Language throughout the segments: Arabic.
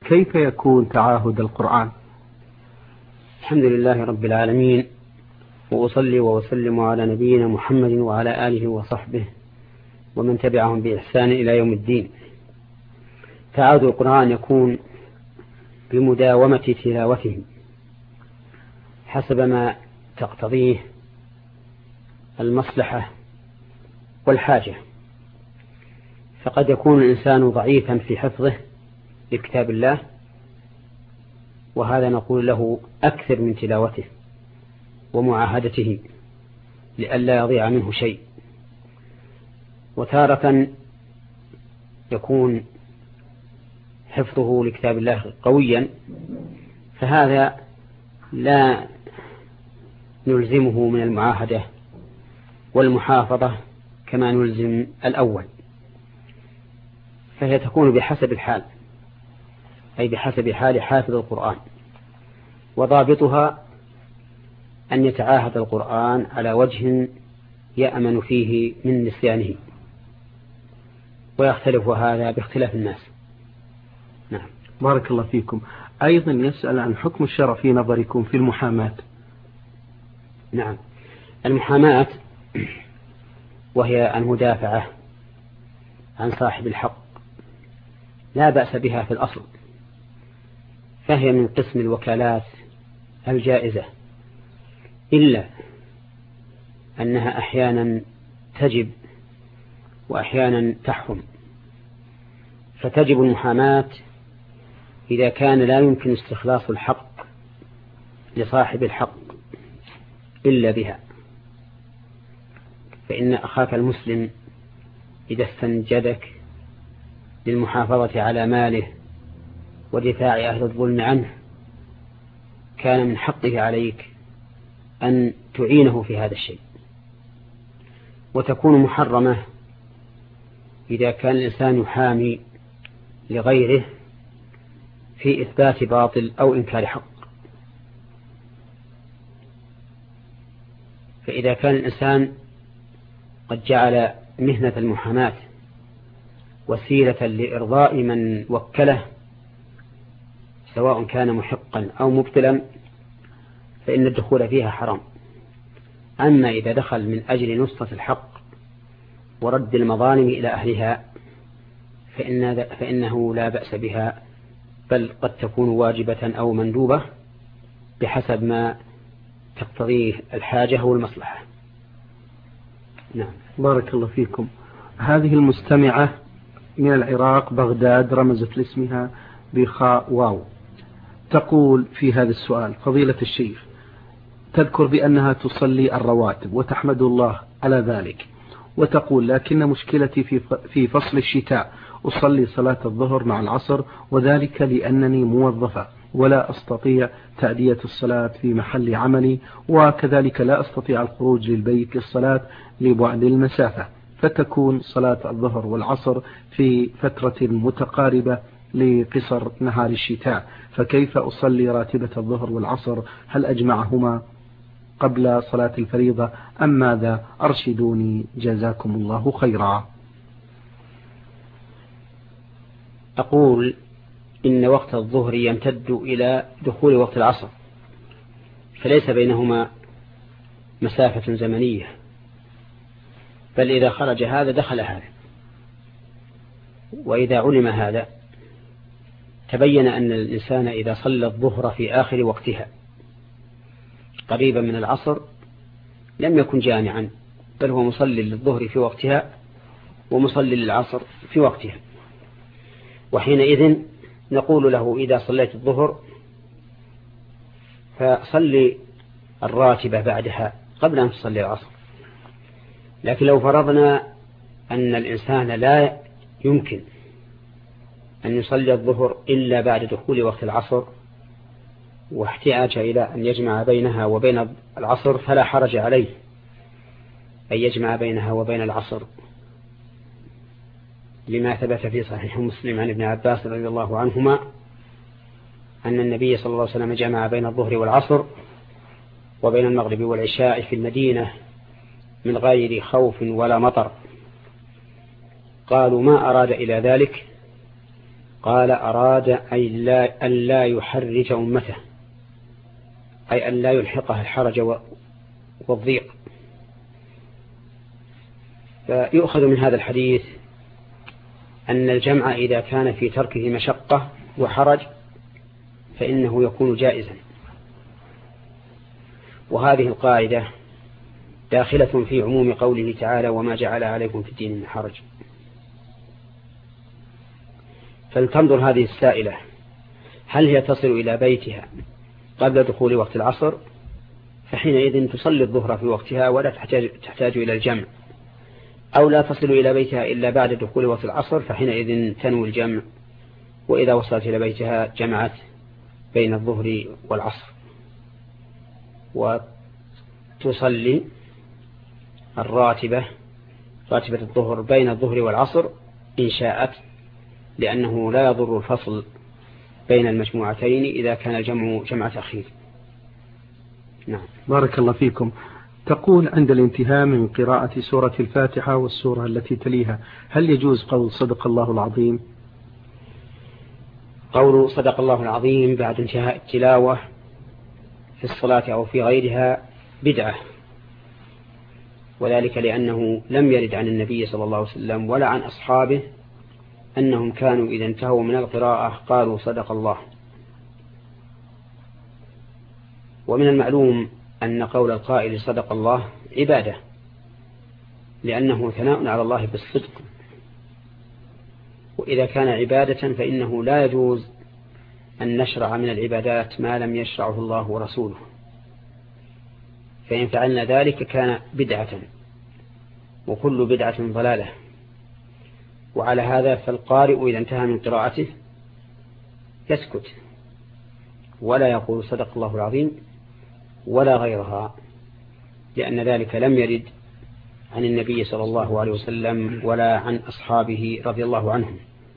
كيف يكون تعاهد القرآن؟ الحمد لله رب العالمين، وأصلي وأسلم على نبينا محمد وعلى آله وصحبه ومن تبعهم بإحسان إلى يوم الدين. تعاهد القرآن يكون بمداومة تلاوته حسب ما تقتضيه المصلحة والحاجة، فقد يكون الإنسان ضعيفا في حفظه لكتاب الله، وهذا نقول له أكثر من تلاوته ومعاهدته لئلا يضيع منه شيء. وتارة يكون حفظه لكتاب الله قويا، فهذا لا نلزمه من المعاهدة والمحافظة كما نلزم الأول، فهي تكون بحسب الحال، أي بحسب حال حافظ القرآن. وضابطها أن يتعاهد القرآن على وجه يأمن فيه من نسيانه، ويختلف هذا باختلاف الناس. نعم. بارك الله فيكم. أيضا يسأل عن حكم الشرع في نظركم في المحاماة. نعم، المحاماة وهي المدافعة عن صاحب الحق لا بأس بها في الأصل، فهي من قسم الوكالات الجائزة، إلا أنها أحيانا تجب وأحيانا تحرم. فتجب المحاماة إذا كان لا يمكن استخلاص الحق لصاحب الحق إلا بها، فإن أخاك المسلم إذا استنجدك للمحافظة على ماله ودفاع أهل الظلم عنه، كان من حقه عليك أن تعينه في هذا الشيء. وتكون محرمة إذا كان الإنسان يحامي لغيره في إثبات باطل أو إنكار حق. فإذا كان الإنسان قد جعل مهنة المحاماة وسيلة لإرضاء من وكله سواء كان محقا أو مبطلا، فإن الدخول فيها حرام. أما إذا دخل من أجل نصرة الحق ورد المظالم إلى أهلها فإنه لا بأس بها، بل قد تكون واجبة أو مندوبة بحسب ما تقتضيه الحاجة والمصلحة. نعم. بارك الله فيكم. هذه المستمعة من العراق بغداد رمزت لاسمها بخاء واو، تقول في هذا السؤال: فضيلة الشيخ، تذكر بأنها تصلي الرواتب وتحمد الله على ذلك، وتقول: لكن مشكلتي في فصل الشتاء أصلي صلاة الظهر مع العصر، وذلك لأنني موظفة ولا أستطيع تأدية الصلاة في محل عملي، وكذلك لا أستطيع الخروج للبيت للصلاة لبعد المسافة، فتكون صلاة الظهر والعصر في فترة متقاربة لقصر نهار الشتاء، فكيف أصلي راتبة الظهر والعصر؟ هل أجمعهما قبل صلاة الفريضة أم ماذا؟ أرشدوني جزاكم الله خيرا. أقول إن وقت الظهر يمتد إلى دخول وقت العصر، فليس بينهما مسافة زمنية، بل إذا خرج هذا دخل هذا. وإذا علم هذا تبين أن الإنسان إذا صلى الظهر في آخر وقتها قريبا من العصر لم يكن جامعا، بل هو مصلي للظهر في وقتها ومصلي للعصر في وقتها. وحينئذ نقول له: إذا صليت الظهر فصلي الراتبة بعدها قبل أن تصلي العصر. لكن لو فرضنا أن الإنسان لا يمكن أن يصلي الظهر إلا بعد دخول وقت العصر، واحتاج إلى أن يجمع بينها وبين العصر، فلا حرج عليه أن يجمع بينها وبين العصر، لما ثبت في صحيح مسلم عن ابن عباس رضي الله عنهما أن النبي صلى الله عليه وسلم جمع بين الظهر والعصر وبين المغرب والعشاء في المدينة من غير خوف ولا مطر. قالوا: ما أراد إلى ذلك؟ قال أراد أن لا يحرج أمته، أي أن لا يلحقها الحرج والضيق. فيؤخذ من هذا الحديث أن الجمع إذا كان في تركه مشقة وحرج فإنه يكون جائزا. وهذه القاعدة داخلة في عموم قوله تعالى وما جعل عليكم في الدين من حرج. فلتنظر هذه السائلة هل هي تصل إلى بيتها قبل دخول وقت العصر فحينئذ تصلي الظهر في وقتها ولا تحتاج إلى الجمع، أو لا تصل إلى بيتها إلا بعد دخول وقت العصر فحينئذ تنوي الجمع، وإذا وصلت إلى بيتها جمعت بين الظهر والعصر، وتصلي راتبة الظهر بين الظهر والعصر إن شاءت، لأنه لا يضر الفصل بين المجموعتين إذا كان الجمع جمع تأخير. نعم. بارك الله فيكم. تقول عند الانتهاء من قراءة سورة الفاتحة والسورة التي تليها هل يجوز قول صدق الله العظيم؟ قول صدق الله العظيم بعد انتهاء التلاوة في الصلاة أو في غيرها بدعة، وذلك لأنه لم يرد عن النبي صلى الله عليه وسلم ولا عن أصحابه أنهم كانوا إذا انتهوا من القراءة قالوا صدق الله. ومن المعلوم أن قول القائل صدق الله عبادة، لأنه ثناء على الله بالصدق، وإذا كان عبادة فإنه لا يجوز أن نشرع من العبادات ما لم يشرعه الله ورسوله، فإن فعلنا ذلك كان بدعة، وكل بدعة ضلالة. وعلى هذا فالقارئ إذا انتهى من قراءته يسكت ولا يقول صدق الله العظيم ولا غيرها، لأن ذلك لم يرد عن النبي صلى الله عليه وسلم ولا عن أصحابه رضي الله عنهم.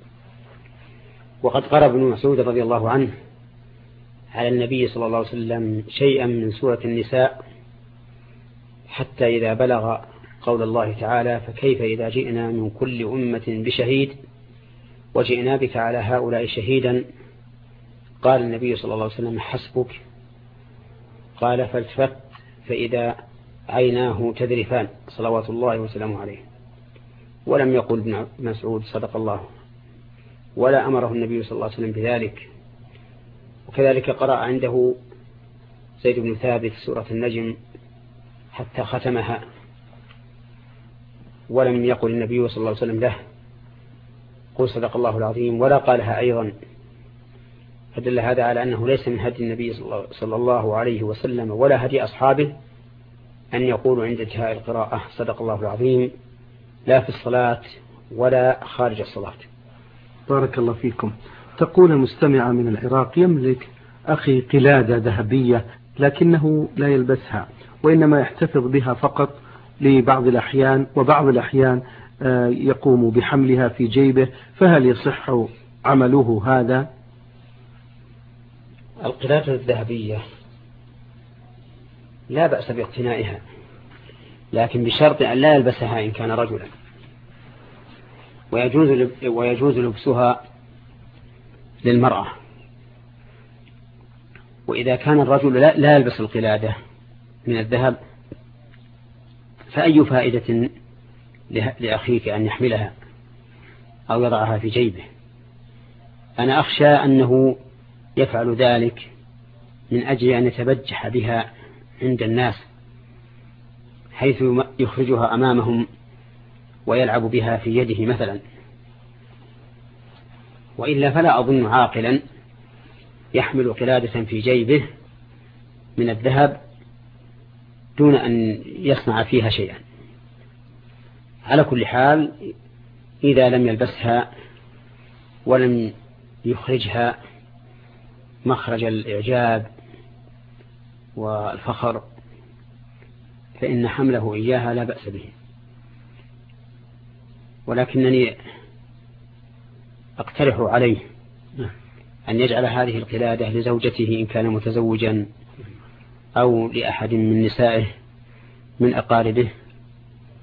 وقد قرأ ابن مسعود رضي الله عنه على النبي صلى الله عليه وسلم شيئا من سورة النساء حتى إذا بلغ قول الله تعالى فكيف إذا جئنا من كل أمة بشهيد وجئنا بك على هؤلاء شهيدا، قال النبي صلى الله عليه وسلم حسبك، قال فالتفت فإذا عيناه تذرفان صلوات الله وسلامه عليه، ولم يقل ابن مسعود صدق الله، ولا أمره النبي صلى الله عليه وسلم بذلك. وكذلك قرأ عنده زيد بن ثابت سورة النجم حتى ختمها، ولم يقل النبي صلى الله عليه وسلم له قل صدق الله العظيم ولا قالها أيضا، فدل هذا على أنه ليس من هدي النبي صلى الله عليه وسلم ولا هدي أصحابه أن يقولوا عند انتهاء القراءة صدق الله العظيم، لا في الصلاة ولا خارج الصلاة. بارك الله فيكم. تقول المستمعة من العراق يملك أخي قلادة ذهبية لكنه لا يلبسها وإنما يحتفظ بها فقط لبعض الأحيان، وبعض الأحيان يقوم بحملها في جيبه، فهل يصح عمله هذا؟ القلادة الذهبية لا بأس باقتنائها، لكن بشرط أن لا يلبسها إن كان رجلا، ويجوز لبسها للمرأة. وإذا كان الرجل لا يلبس القلادة من الذهب فأي فائدة لأخيك أن يحملها أو يضعها في جيبه؟ أنا أخشى أنه يفعل ذلك من أجل أن يتبجح بها عند الناس حيث يخرجها أمامهم ويلعب بها في يده مثلا، وإلا فلا أظن عاقلا يحمل قلادة في جيبه من الذهب دون أن يصنع فيها شيئا. على كل حال إذا لم يلبسها ولم يخرجها مخرج الإعجاب والفخر فإن حمله إياها لا بأس به، ولكنني أقترح عليه أن يجعل هذه القلادة لزوجته إن كان متزوجا أو لأحد من نسائه من أقاربه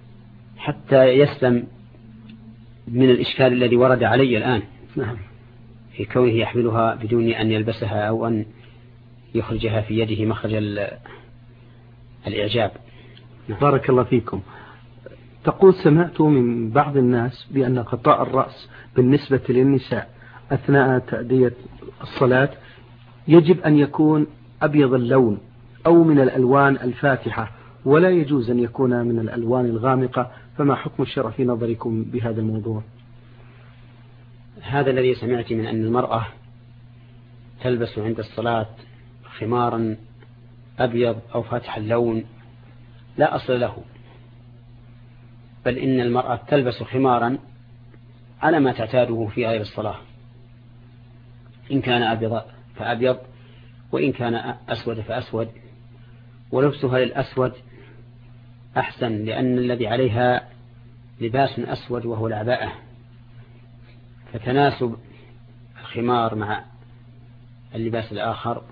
حتى يسلم من الإشكال الذي ورد علي الآن. في كونه يحملها بدون أن يلبسها أو أن يخرجها في يده مخرج الإعجاب. بارك الله فيكم. تقول سمعت من بعض الناس بأن غطاء الرأس بالنسبة للنساء أثناء تأدية الصلاة يجب أن يكون أبيض اللون أو من الألوان الفاتحة، ولا يجوز أن يكون من الألوان الغامقة، فما حكم الشرع في نظركم بهذا الموضوع؟ هذا الذي سمعت من أن المرأة تلبس عند الصلاة خمارا أبيض أو فاتح اللون لا أصل له، بل إن المرأة تلبس خمارا على ما تعتاده في غير الصلاة، إن كان أبيض فأبيض وإن كان أسود فأسود، ولبسها للأسود أحسن، لأن الذي عليها لباس أسود وهو العباءة، فتناسب الخمار مع اللباس الآخر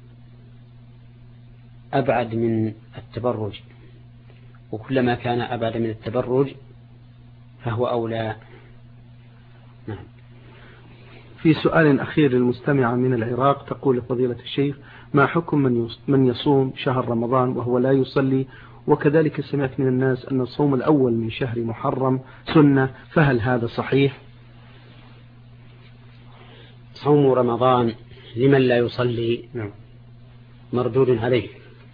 أبعد من التبرج، وكلما كان أبعد من التبرج فهو أولى. نعم. في سؤال أخير للمستمعة من العراق، تقول فضيلة الشيخ: ما حكم من يصوم شهر رمضان وهو لا يصلي، وكذلك سمعت من الناس أن الصوم الأول من شهر محرم سنة، فهل هذا صحيح؟ صوم رمضان لمن لا يصلي مردود عليه،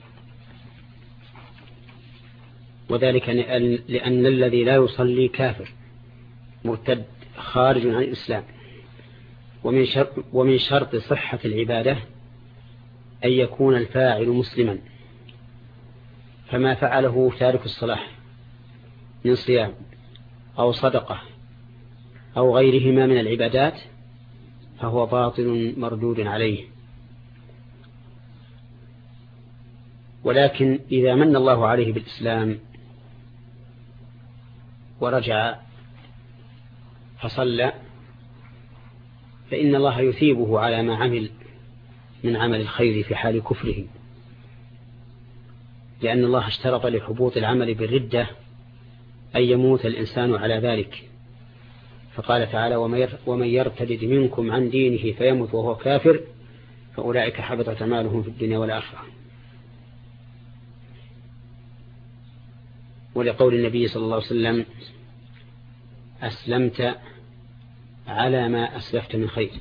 وذلك لأن الذي لا يصلي كافر مرتد خارج عن الإسلام، ومن شرط صحة العبادة أن يكون الفاعل مسلما، فما فعله تارك الصلاة من صيام أو صدقة أو غيرهما من العبادات فهو باطل مردود عليه. ولكن إذا من الله عليه بالإسلام ورجع فصلى فإن الله يثيبه على ما عمل من عمل الخير في حال كفره، لأن الله اشترط لحبوط العمل بالردة أن يموت الإنسان على ذلك، فقال تعالى: ومن يرتد منكم عن دينه فيمت وهو كافر فأولئك حبطت أعمالهم في الدنيا والآخرة. ولقول النبي صلى الله عليه وسلم: أسلمت على ما أسلفت من خير.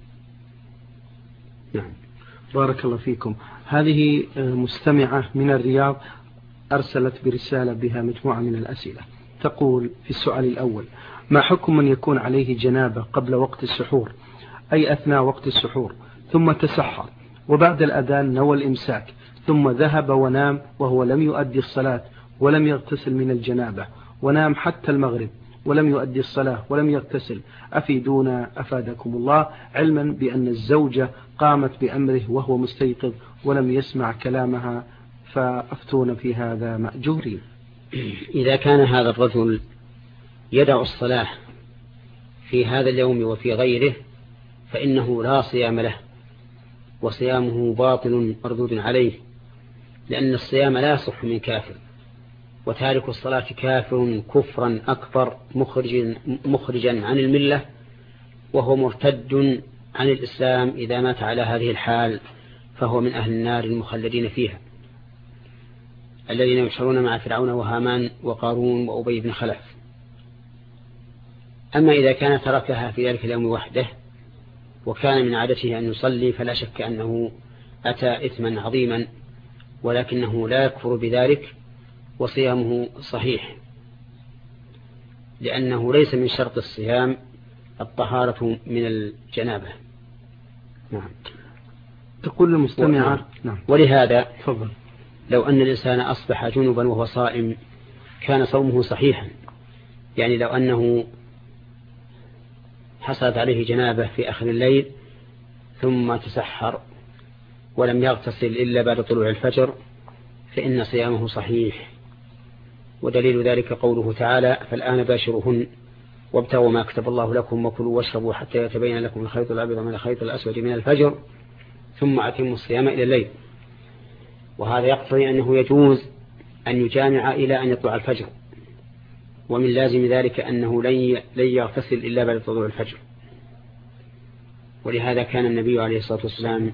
نعم. بارك الله فيكم. هذه مستمعة من الرياض أرسلت برسالة بها مجموعة من الأسئلة، تقول في السؤال الأول: ما حكم من يكون عليه جنابة قبل وقت السحور، أي أثناء وقت السحور، ثم تسحر وبعد الأذان نوى الإمساك ثم ذهب ونام وهو لم يؤدي الصلاة ولم يغتسل من الجنابة، ونام حتى المغرب ولم يؤدي الصلاة ولم يغتسل، أفيدونا أفادكم الله، علما بأن الزوجة قامت بأمره وهو مستيقظ ولم يسمع كلامها، فأفتونا في هذا مأجورين. إذا كان هذا الرجل يدع الصلاة في هذا اليوم وفي غيره فإنه لا صيام له، وصيامه باطل مردود عليه، لأن الصيام لا يصح من كافر، وتارك الصلاة كافر كفرا أكبر مخرجا عن الملة، وهو مرتد عن الإسلام إذا مات على هذه الحال، فهو من أهل النار المخلدين فيها، الذين يحشرون مع فرعون وهامان وقارون وأبي بن خلف. أما إذا كان تركها في ذلك اليوم وحده وكان من عادته أن يصلي فلا شك أنه أتى إثما عظيما، ولكنه لا يكفر بذلك، وصيامه صحيح، لأنه ليس من شرط الصيام الطهارة من الجنابة. نعم. تقول المستمعة: نعم. ولهذا تفضل. لو أن الإنسان أصبح جنبا وهو صائم كان صومه صحيحا، يعني لو أنه حصلت عليه جنابة في آخر الليل ثم تسحر ولم يغتسل إلا بعد طلوع الفجر فإن صيامه صحيح، ودليل ذلك قوله تعالى: فالآن باشرهن وابتغوا ما كتب الله لكم وكلوا واشربوا حتى يتبين لكم الخيط الأبيض من الخيط الأسود من الفجر ثم أتموا الصيام إلى الليل. وهذا يقتضي أنه يجوز أن يجامع إلى أن يطلع الفجر، ومن لازم ذلك أنه لن يغتسل إلا بعد طلوع الفجر. ولهذا كان النبي عليه الصلاة والسلام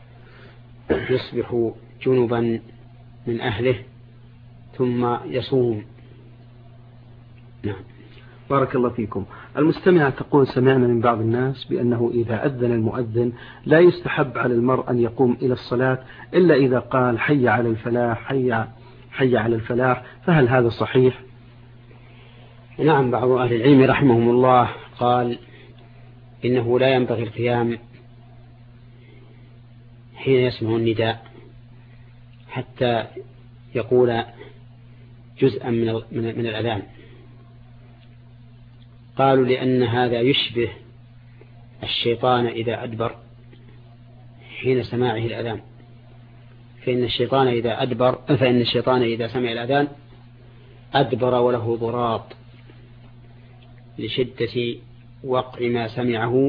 يصبح جنبا من أهله ثم يصوم. نعم. بارك الله فيكم. المستمعة تقول: سمعنا من بعض الناس بأنه إذا أذن المؤذن لا يستحب على المرء أن يقوم إلى الصلاة إلا إذا قال حي على الفلاح حي على الفلاح، فهل هذا صحيح؟ نعم، بعض أهل العلم رحمهم الله قال إنه لا ينبغي القيام حين يسمع النداء حتى يقول جزءا من الأذان. قالوا لأن هذا يشبه الشيطان إذا أدبر حين سماعه الأذان، فإن الشيطان إذا سمع الأذان أدبر وله ضراط لشدة وقع ما سمعه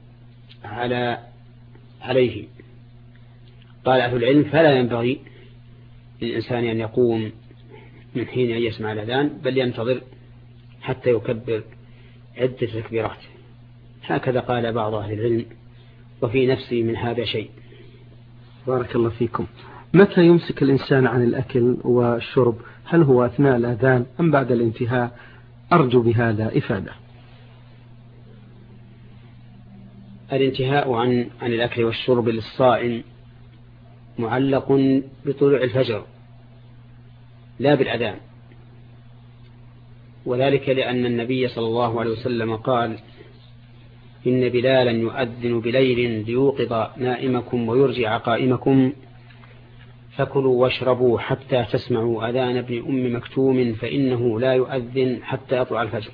عليه. قال أهل العلم: فلا ينبغي للإنسان أن يقوم من حين أن يسمع الأذان، بل ينتظر حتى يكبر عدة تكبيرات. هكذا قال بعض أهل العلم، وفي نفسي من هذا شيء. بارك الله فيكم. متى يمسك الإنسان عن الأكل والشرب؟ هل هو أثناء الأذان أم بعد الانتهاء؟ أرجو بهذا إفادة. الانتهاء عن الأكل والشرب للصائم معلق بطلوع الفجر لا بالأذان، وذلك لأن النبي صلى الله عليه وسلم قال: إن بلالا يؤذن بليل ليوقظ نائمكم ويرجع قائمكم، فكلوا واشربوا حتى تسمعوا أذان ابن أم مكتوم فإنه لا يؤذن حتى يطلع الفجر.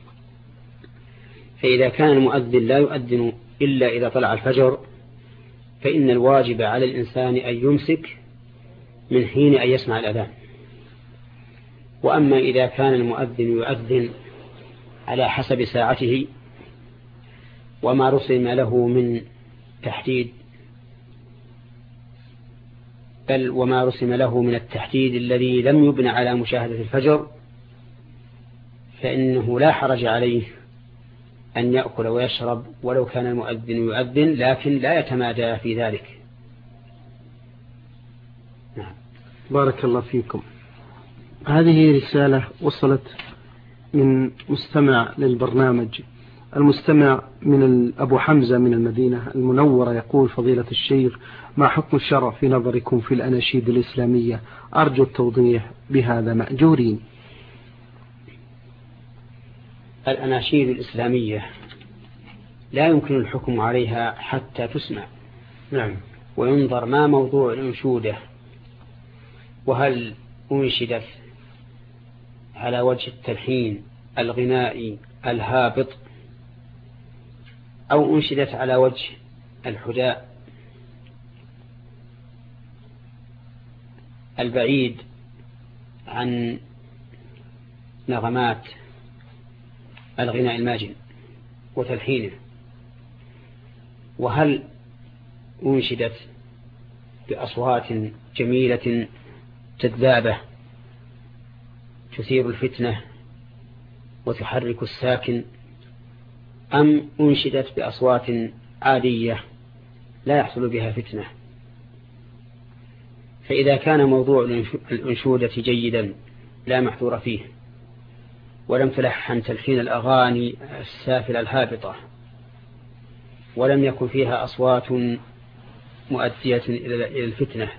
فإذا كان المؤذن لا يؤذن إلا إذا طلع الفجر، فإن الواجب على الإنسان أن يمسك من حين أن يسمع الأذان. وأما إذا كان المؤذن يؤذن على حسب ساعته وما رسم له من تحديد، بل وما رسم له من التحديد الذي لم يبنى على مشاهدة الفجر، فإنه لا حرج عليه أن يأكل ويشرب ولو كان المؤذن يؤذن، لكن لا يتمادى في ذلك. نعم. بارك الله فيكم. هذه رسالة وصلت من مستمع للبرنامج. المستمع من أبو حمزة من المدينة المنورة يقول: فضيلة الشيخ، ما حكم الشرع في نظركم في الأناشيد الإسلامية؟ أرجو التوضيح بهذا مأجورين. الأناشيد الإسلامية لا يمكن الحكم عليها حتى تسمع. نعم. وينظر ما موضوع الأنشودة، وهل أنشدت على وجه التلحين الغنائي الهابط، أو أنشدت على وجه الحداء البعيد عن نغمات الغناء الماجن وتلحينه، وهل أنشدت بأصوات جميلة جذابة تثير الفتنة وتحرك الساكن، أم أنشدت بأصوات عادية لا يحصل بها فتنة. فإذا كان موضوع الأنشودة جيدا لا محذور فيه، ولم تلحن تلحين الأغاني السافلة الهابطة، ولم يكن فيها أصوات مؤدية إلى الفتنة،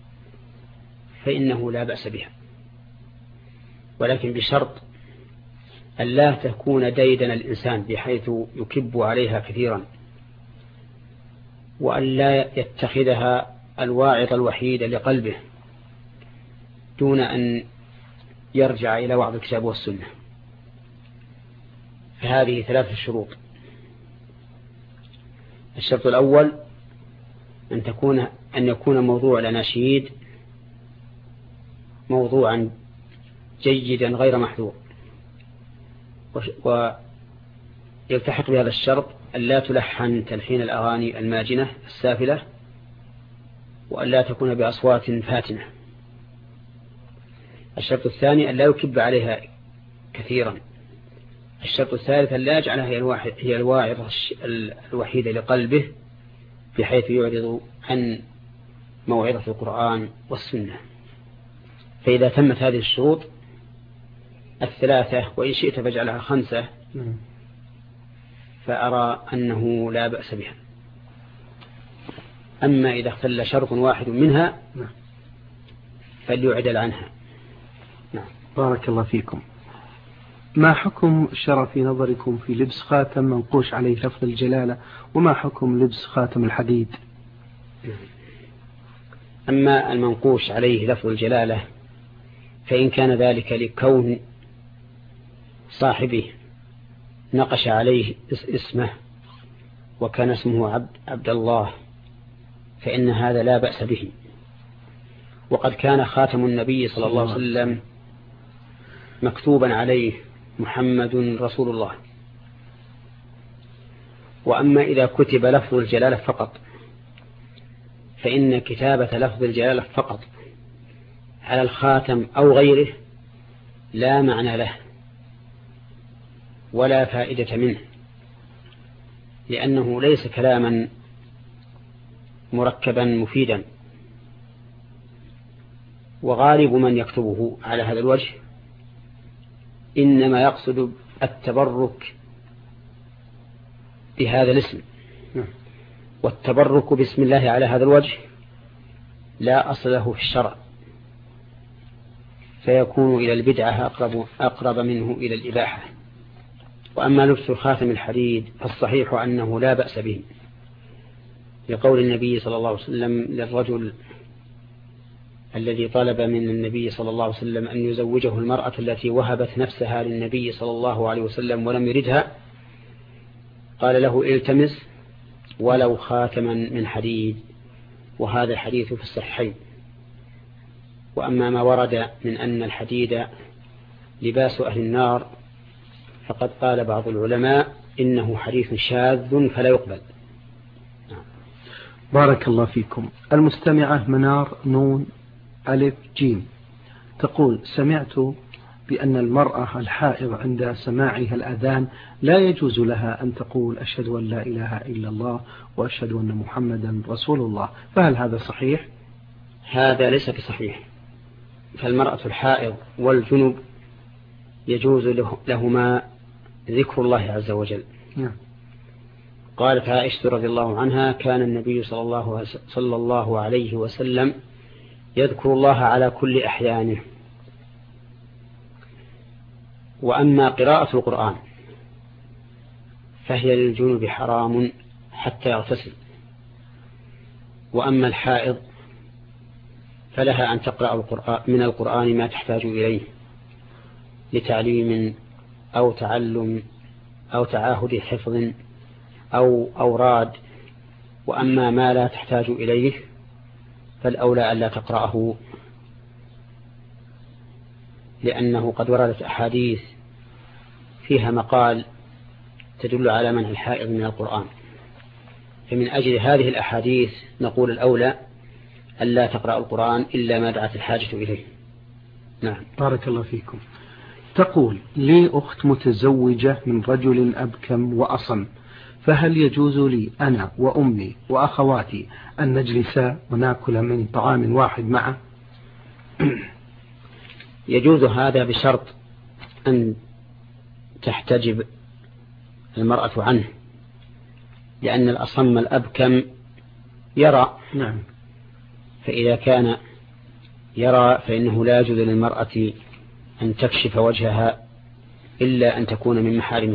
فإنه لا بأس بها، ولكن بشرط أن لا تكون ديدن الإنسان بحيث يكب عليها كثيرا، وأن لا يتخذها الواعظ الوحيد لقلبه دون أن يرجع إلى وعظ الكتاب والسنة. فهذه 3 شروط. الشرط الأول أن يكون موضوع الأناشيد موضوعا جيدا غير محذور، ويلتحق بهذا الشرط أن لا تلحن تلحين الأغاني الماجنة السافلة، وأن لا تكون بأصوات فاتنة. الشرط الثاني أن لا يكب عليها كثيرا. الشرط الثالث أن لا يجعلها هي الواعظة الوحيدة لقلبه، بحيث يعرض عن موعظة القرآن والسنة. فإذا تمت هذه الشروط الثلاثة، وإن شئت فاجعلها 5، فأرى أنه لا بأس بها. أما إذا اختل شرط واحد منها فليعدل عنها. بارك الله فيكم. ما حكم الشرع في نظركم في لبس خاتم منقوش عليه لفظ الجلالة، وما حكم لبس خاتم الحديد؟ أما المنقوش عليه لفظ الجلالة فإن كان ذلك لكون صاحبه نقش عليه اسمه وكان اسمه عبد الله فإن هذا لا بأس به. وقد كان خاتم النبي صلى الله عليه وسلم مكتوبا عليه محمد رسول الله. وأما إذا كتب لفظ الجلالة فقط فإن كتابة لفظ الجلالة فقط على الخاتم أو غيره لا معنى له ولا فائدة منه، لأنه ليس كلاما مركبا مفيدا. وغالب من يكتبه على هذا الوجه إنما يقصد التبرك بهذا الاسم، والتبرك باسم الله على هذا الوجه لا أصل له في الشرع، فيكون إلى البدعة أقرب منه إلى الإباحة. وأما لبس خاتم الحديد فالصحيح أنه لا بأس به، لقول النبي صلى الله عليه وسلم للرجل الذي طلب من النبي صلى الله عليه وسلم أن يزوجه المرأة التي وهبت نفسها للنبي صلى الله عليه وسلم ولم يردها، قال له التمس ولو خاتما من حديد، وهذا الحديث في الصحيحين. وأما ما ورد من أن الحديد لباس أهل النار فقد قال بعض العلماء إنه حديث شاذ فلا يقبل. بارك الله فيكم. المستمعة منار نون ألف جيم تقول: سمعت بأن المرأة الحائض عند سماعها الأذان لا يجوز لها أن تقول أشهد أن لا إله إلا الله وأشهد أن محمدا رسول الله، فهل هذا صحيح؟ هذا ليس بصحيح. فالمرأة الحائض والجنب يجوز لهما ذكر الله عز وجل. قالت عائشة رضي الله عنها: كان النبي صلى الله عليه وسلم يذكر الله على كل أحيانه. وأما قراءة القرآن فهي للجنوب حرام حتى يغتسل. وأما الحائض فلها أن تقرأ من القرآن ما تحتاج إليه لتعليم أو تعلم أو تعاهد حفظ أو أوراد. وأما ما لا تحتاج إليه فالأولى ألا تقرأه، لأنه قد وردت أحاديث فيها مقال تدل على منع الحائض من القرآن. فمن أجل هذه الأحاديث نقول الأولى ألا تقرأ القرآن إلا ما دعت الحاجة إليه. نعم. بارك الله فيكم. تقول: لي أخت متزوجة من رجل أبكم وأصم، فهل يجوز لي أنا وأمي وأخواتي أن نجلس ونأكل من طعام واحد معه؟ يجوز هذا بشرط أن تحتجب المرأة عنه، لأن الأصم الأبكم يرى. نعم. فإذا كان يرى فإنه لا يجوز للمرأة أن تكشف وجهها إلا أن تكون من محارمه.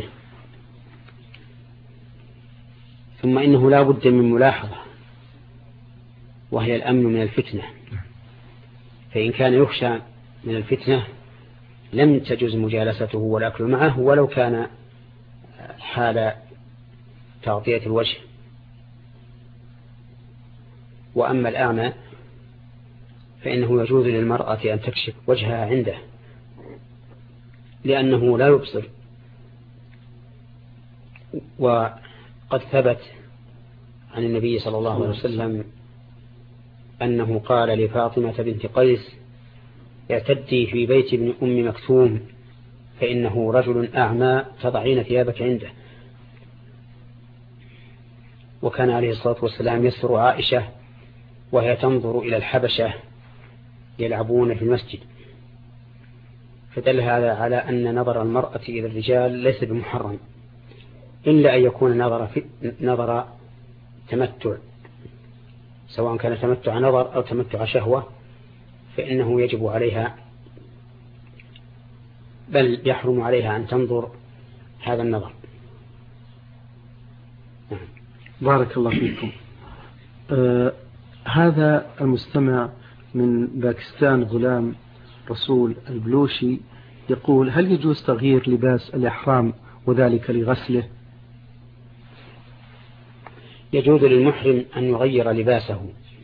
ثم إنه لا بد من ملاحظة، وهي الأمن من الفتنة. فإن كان يخشى من الفتنة لم تجوز مجالسته والأكل معه ولو كان حال تغطية الوجه. وأما الأعمى فإنه يجوز للمرأة أن تكشف وجهها عنده لأنه لا يبصر. وقد ثبت عن النبي صلى الله عليه وسلم أنه قال لفاطمة بنت قيس: اعتدي في بيت ابن أم مكتوم فإنه رجل أعمى تضعين ثيابك عنده. وكان عليه الصلاة والسلام يسر عائشة وهي تنظر إلى الحبشة يلعبون في المسجد، فدل هذا على أن نظر المرأة إلى الرجال ليس بمحرم إلا أن يكون نظر تمتع، سواء كان تمتع نظر أو تمتع شهوة، فإنه يجب عليها بل يحرم عليها أن تنظر هذا النظر. بارك الله فيكم. هذا المستمع من باكستان غلام رسول البلوشي يقول: هل يجوز تغيير لباس الإحرام وذلك لغسله؟ يجوز للمحرم أن يغير لباسه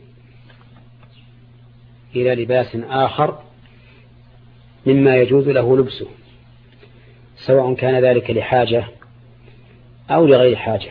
إلى لباس آخر مما يجوز له لبسه، سواء كان ذلك لحاجة أو لغير حاجة،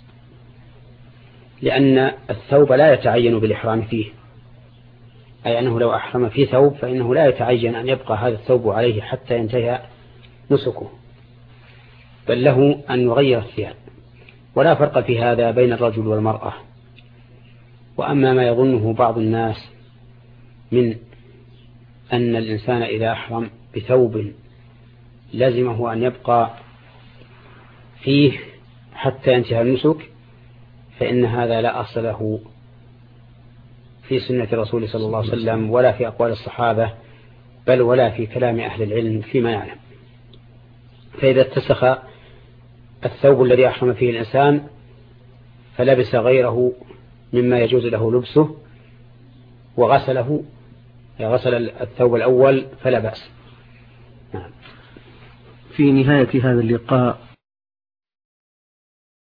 لأن الثوب لا يتعين بالإحرام فيه، أي أنه لو أحرم في ثوب فإنه لا يتعين أن يبقى هذا الثوب عليه حتى ينتهي نسكه، بل له أن يغير الثياب، ولا فرق في هذا بين الرجل والمرأة. وأما ما يظنه بعض الناس من أن الإنسان إذا أحرم بثوب لازمه أن يبقى فيه حتى ينتهي النسك، فإن هذا لا أصل له في سنة الرسول صلى الله عليه وسلم ولا في أقوال الصحابة، بل ولا في كلام أهل العلم فيما يعلم. فإذا اتسخ الثوب الذي أحرم فيه الإنسان فلبس غيره مما يجوز له لبسه وغسله، غسل الثوب الأول فلا بأس. في نهاية هذا اللقاء